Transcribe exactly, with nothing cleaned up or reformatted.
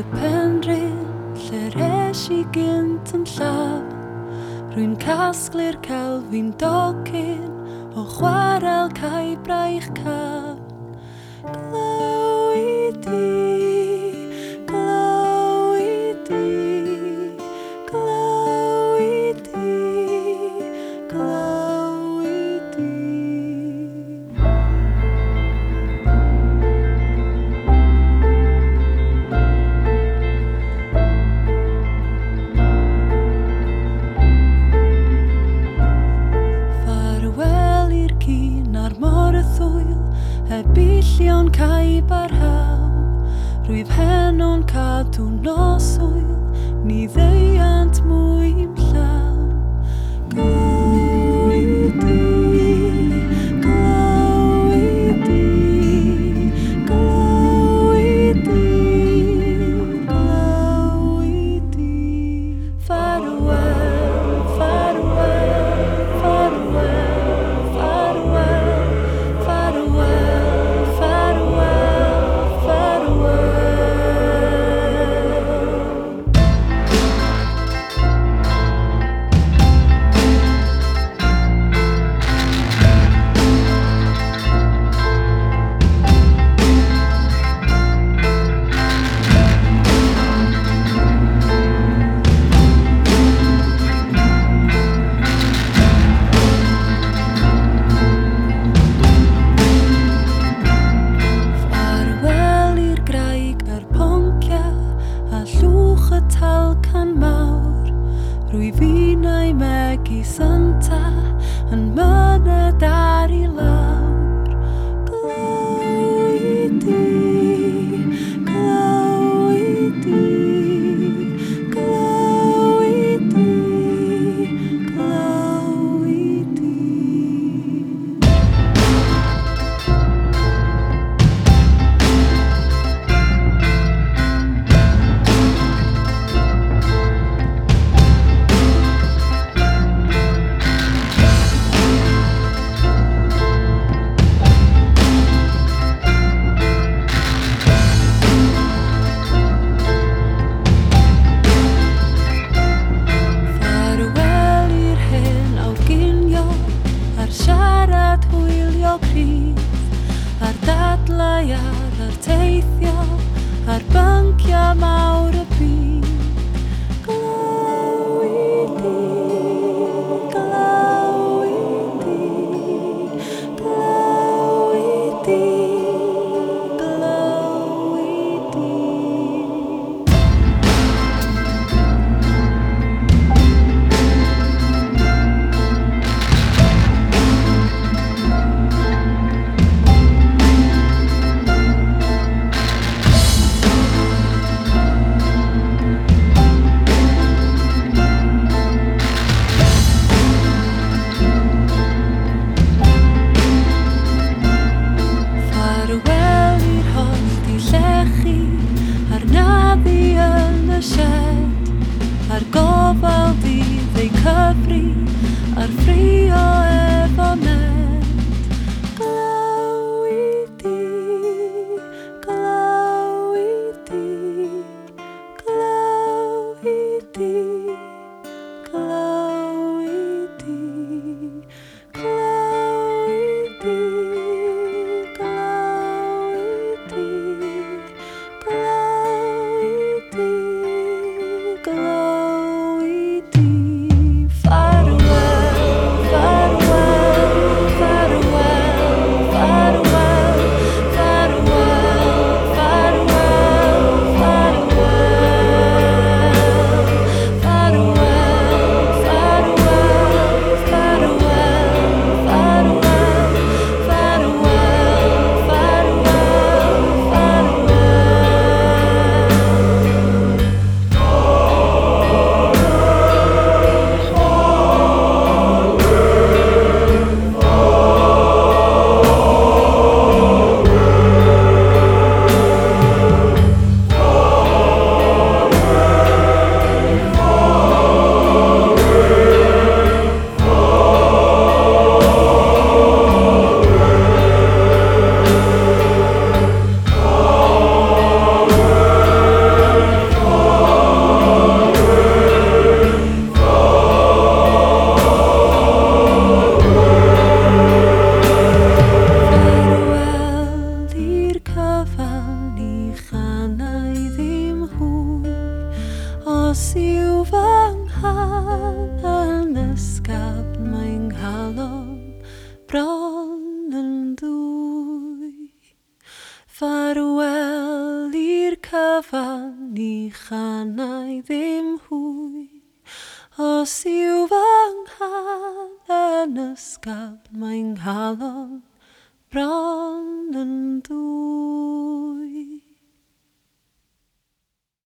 y penrhyn lle res I gynt yn llaw. Rwy'n casglu'r cael fi'n docyn o chwarel cae braich cael. Glow I di, glow I di, glow I di, glow I di. Ebillion cae barhaw, rwyf heno'n cadw noswyl, ni ddeiant mwy llaw. Glow I di, glow I di, glow I di, glow I di. Farewell, farewell, farewell, farewell, farewell. Rwyf un a'i megis ynta yn myned ar I lawr. Glow I di, glow I di, glow I di, glow I di. Siarad hwylio cryf, ar dadlau ar ar teithio, ar byncia mawr y byd. Glow I di, glow I di, glow I di, glow I di. Ar gofal dydd ei cyfri, ar ffrio efo net. Glow I di, glow I di, glow I di, glow I di, glow I di, glow I di, glow I di, glow. Farewell, farewell. Os yw fy nghal yn ysgaf, mae'n nghalon bron yn dwy. Ffarwel i'r cyfan, ni chanai ddim hwy. Os yw fy nghal yn ysgaf, mae'n nghalon bron yn dwy.